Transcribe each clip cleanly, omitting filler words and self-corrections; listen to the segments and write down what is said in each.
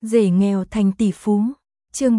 Rể nghèo thành tỷ phú. Chương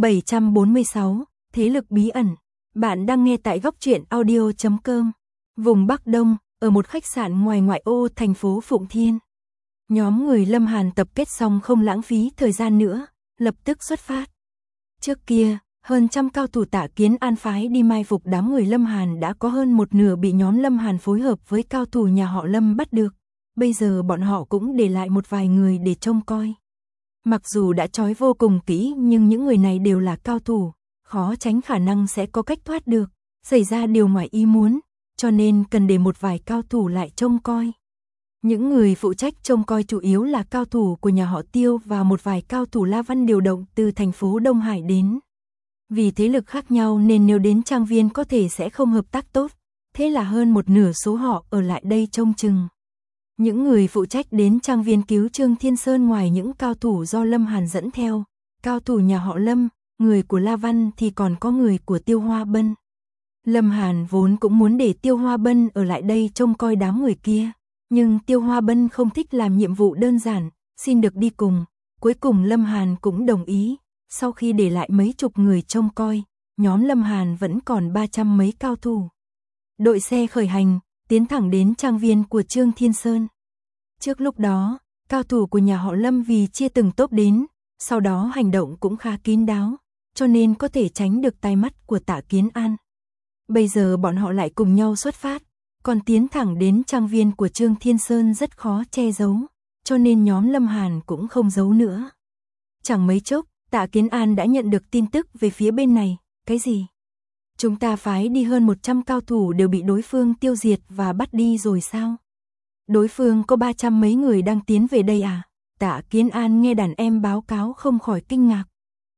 746, thế lực bí ẩn. Bạn đang nghe tại góc truyện audio.com. Vùng Bắc Đông, ở một khách sạn ngoài ngoại ô thành phố Phụng Thiên. Nhóm người Lâm Hàn tập kết xong không lãng phí thời gian nữa, lập tức xuất phát. Trước kia, hơn trăm cao thủ Tạ Kiến An phái đi mai phục đám người Lâm Hàn đã có hơn một nửa bị nhóm Lâm Hàn phối hợp với cao thủ nhà họ Lâm bắt được. Bây giờ bọn họ cũng để lại một vài người để trông coi. Mặc dù đã trói vô cùng kỹ nhưng những người này đều là cao thủ, khó tránh khả năng sẽ có cách thoát được, xảy ra điều ngoài ý muốn, cho nên cần để một vài cao thủ lại trông coi. Những người phụ trách trông coi chủ yếu là cao thủ của nhà họ Tiêu và một vài cao thủ La Văn điều động từ thành phố Đông Hải đến. Vì thế lực khác nhau nên nếu đến trang viên có thể sẽ không hợp tác tốt, thế là hơn một nửa số họ ở lại đây trông chừng. Những người phụ trách đến trang viên cứu Trương Thiên Sơn ngoài những cao thủ do Lâm Hàn dẫn theo, cao thủ nhà họ Lâm, người của La Văn thì còn có người của Tiêu Hoa Bân. Lâm Hàn vốn cũng muốn để Tiêu Hoa Bân ở lại đây trông coi đám người kia, nhưng Tiêu Hoa Bân không thích làm nhiệm vụ đơn giản, xin được đi cùng. Cuối cùng Lâm Hàn cũng đồng ý, sau khi để lại mấy chục người trông coi, nhóm Lâm Hàn vẫn còn 300 mấy cao thủ. Đội xe khởi hành, tiến thẳng đến trang viên của Trương Thiên Sơn. Trước lúc đó, cao thủ của nhà họ Lâm vì chia từng tốp đến, sau đó hành động cũng khá kín đáo, cho nên có thể tránh được tai mắt của Tạ Kiến An. Bây giờ bọn họ lại cùng nhau xuất phát, còn tiến thẳng đến trang viên của Trương Thiên Sơn rất khó che giấu, cho nên nhóm Lâm Hàn cũng không giấu nữa. Chẳng mấy chốc, Tạ Kiến An đã nhận được tin tức về phía bên này. Cái gì? Chúng ta phái đi hơn 100 cao thủ đều bị đối phương tiêu diệt và bắt đi rồi sao? Đối phương có 300 mấy người đang tiến về đây à? Tạ Kiến An nghe đàn em báo cáo không khỏi kinh ngạc.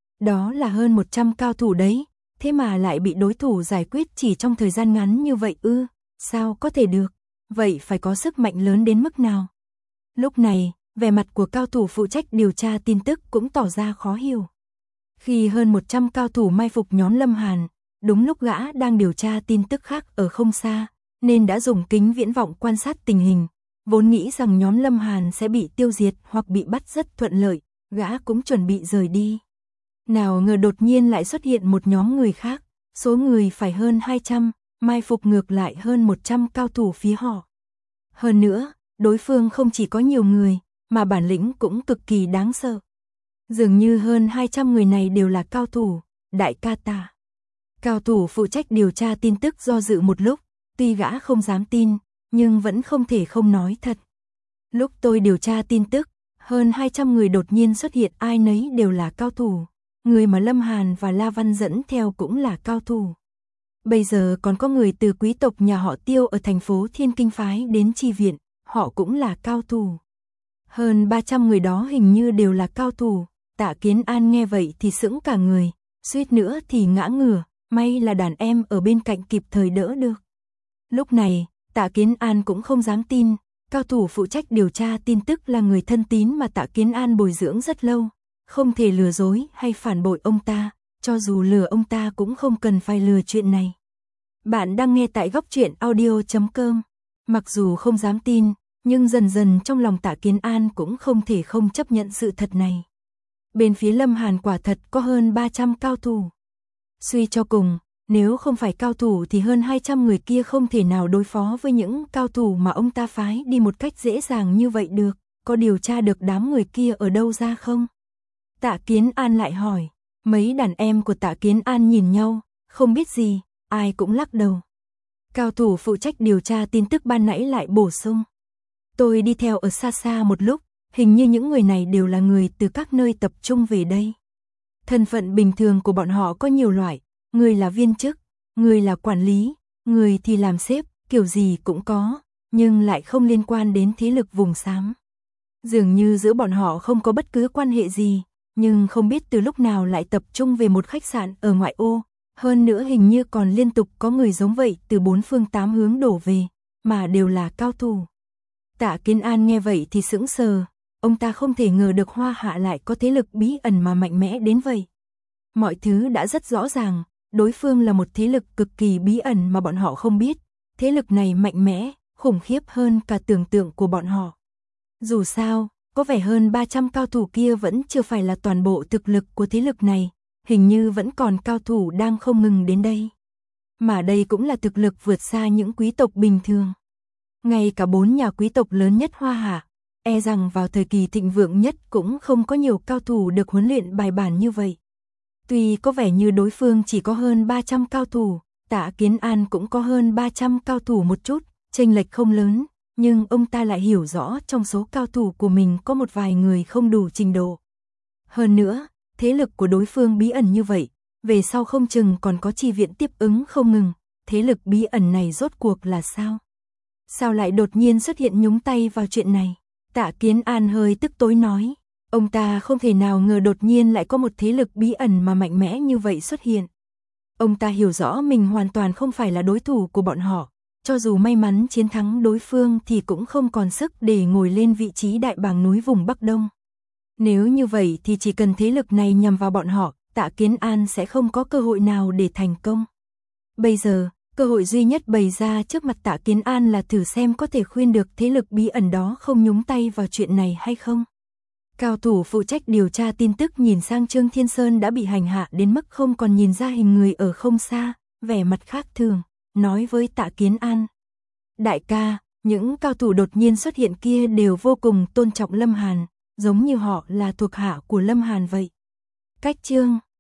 Đó là hơn 100 cao thủ đấy, thế mà lại bị đối thủ giải quyết chỉ trong thời gian ngắn như vậy ư? Sao có thể được? Vậy phải có sức mạnh lớn đến mức nào? Lúc này, vẻ mặt của cao thủ phụ trách điều tra tin tức cũng tỏ ra khó hiểu. Khi hơn 100 cao thủ mai phục nhóm Lâm Hàn, đúng lúc gã đang điều tra tin tức khác ở không xa, nên đã dùng kính viễn vọng quan sát tình hình. Vốn nghĩ rằng nhóm Lâm Hàn sẽ bị tiêu diệt hoặc bị bắt rất thuận lợi, gã cũng chuẩn bị rời đi. Nào ngờ đột nhiên lại xuất hiện một nhóm người khác, số người phải hơn 200, mai phục ngược lại hơn 100 cao thủ phía họ. Hơn nữa, đối phương không chỉ có nhiều người, mà bản lĩnh cũng cực kỳ đáng sợ. Dường như hơn 200 người này đều là cao thủ, đại ca Tạ. Cao thủ phụ trách điều tra tin tức do dự một lúc, tuy gã không dám tin, nhưng vẫn không thể không nói thật. Lúc tôi điều tra tin tức, hơn 200 người đột nhiên xuất hiện ai nấy đều là cao thủ. Người mà Lâm Hàn và La Văn dẫn theo cũng là cao thủ. Bây giờ còn có người từ quý tộc nhà họ Tiêu ở thành phố Thiên Kinh phái đến chi viện, họ cũng là cao thủ. Hơn 300 người đó hình như đều là cao thủ. Tạ Kiến An nghe vậy thì sững cả người, suýt nữa thì ngã ngửa, may là đàn em ở bên cạnh kịp thời đỡ được. Lúc này, Tạ Kiến An cũng không dám tin, cao thủ phụ trách điều tra tin tức là người thân tín mà Tạ Kiến An bồi dưỡng rất lâu, không thể lừa dối hay phản bội ông ta, cho dù lừa ông ta cũng không cần phải lừa chuyện này. Bạn đang nghe tại góc truyện audio.com. Mặc dù không dám tin, nhưng dần dần trong lòng Tạ Kiến An cũng không thể không chấp nhận sự thật này. Bên phía Lâm Hàn quả thật có hơn 300 cao thủ. Suy cho cùng, nếu không phải cao thủ thì hơn 200 người kia không thể nào đối phó với những cao thủ mà ông ta phái đi một cách dễ dàng như vậy được. Có điều tra được đám người kia ở đâu ra không? Tạ Kiến An lại hỏi. Mấy đàn em của Tạ Kiến An nhìn nhau, không biết gì, ai cũng lắc đầu. Cao thủ phụ trách điều tra tin tức ban nãy lại bổ sung. Tôi đi theo ở xa xa một lúc, hình như những người này đều là người từ các nơi tập trung về đây. Thân phận bình thường của bọn họ có nhiều loại, người là viên chức, người là quản lý, người thì làm sếp, kiểu gì cũng có, nhưng lại không liên quan đến thế lực vùng xám. Dường như giữa bọn họ không có bất cứ quan hệ gì, nhưng không biết từ lúc nào lại tập trung về một khách sạn ở ngoại ô, hơn nữa hình như còn liên tục có người giống vậy từ 4 phương 8 hướng đổ về, mà đều là cao thủ. Tạ Kiến An nghe vậy thì sững sờ, ông ta không thể ngờ được Hoa Hạ lại có thế lực bí ẩn mà mạnh mẽ đến vậy. Mọi thứ đã rất rõ ràng, đối phương là một thế lực cực kỳ bí ẩn mà bọn họ không biết, thế lực này mạnh mẽ, khủng khiếp hơn cả tưởng tượng của bọn họ. Dù sao, có vẻ hơn 300 cao thủ kia vẫn chưa phải là toàn bộ thực lực của thế lực này, hình như vẫn còn cao thủ đang không ngừng đến đây. Mà đây cũng là thực lực vượt xa những quý tộc bình thường. Ngay cả 4 nhà quý tộc lớn nhất Hoa Hạ, e rằng vào thời kỳ thịnh vượng nhất cũng không có nhiều cao thủ được huấn luyện bài bản như vậy. Tuy có vẻ như đối phương chỉ có hơn 300 cao thủ, Tạ Kiến An cũng có hơn 300 cao thủ một chút, chênh lệch không lớn, nhưng ông ta lại hiểu rõ trong số cao thủ của mình có một vài người không đủ trình độ. Hơn nữa, thế lực của đối phương bí ẩn như vậy, về sau không chừng còn có chi viện tiếp ứng không ngừng, thế lực bí ẩn này rốt cuộc là sao? Sao lại đột nhiên xuất hiện nhúng tay vào chuyện này? Tạ Kiến An hơi tức tối nói, ông ta không thể nào ngờ đột nhiên lại có một thế lực bí ẩn mà mạnh mẽ như vậy xuất hiện. Ông ta hiểu rõ mình hoàn toàn không phải là đối thủ của bọn họ, cho dù may mắn chiến thắng đối phương thì cũng không còn sức để ngồi lên vị trí đại bàng núi vùng Bắc Đông. Nếu như vậy thì chỉ cần thế lực này nhằm vào bọn họ, Tạ Kiến An sẽ không có cơ hội nào để thành công. Bây giờ, cơ hội duy nhất bày ra trước mặt Tạ Kiến An là thử xem có thể khuyên được thế lực bí ẩn đó không nhúng tay vào chuyện này hay không. Cao thủ phụ trách điều tra tin tức nhìn sang Trương Thiên Sơn đã bị hành hạ đến mức không còn nhìn ra hình người ở không xa, vẻ mặt khác thường, nói với Tạ Kiến An. Đại ca, những cao thủ đột nhiên xuất hiện kia đều vô cùng tôn trọng Lâm Hàn, giống như họ là thuộc hạ của Lâm Hàn vậy. Cách chương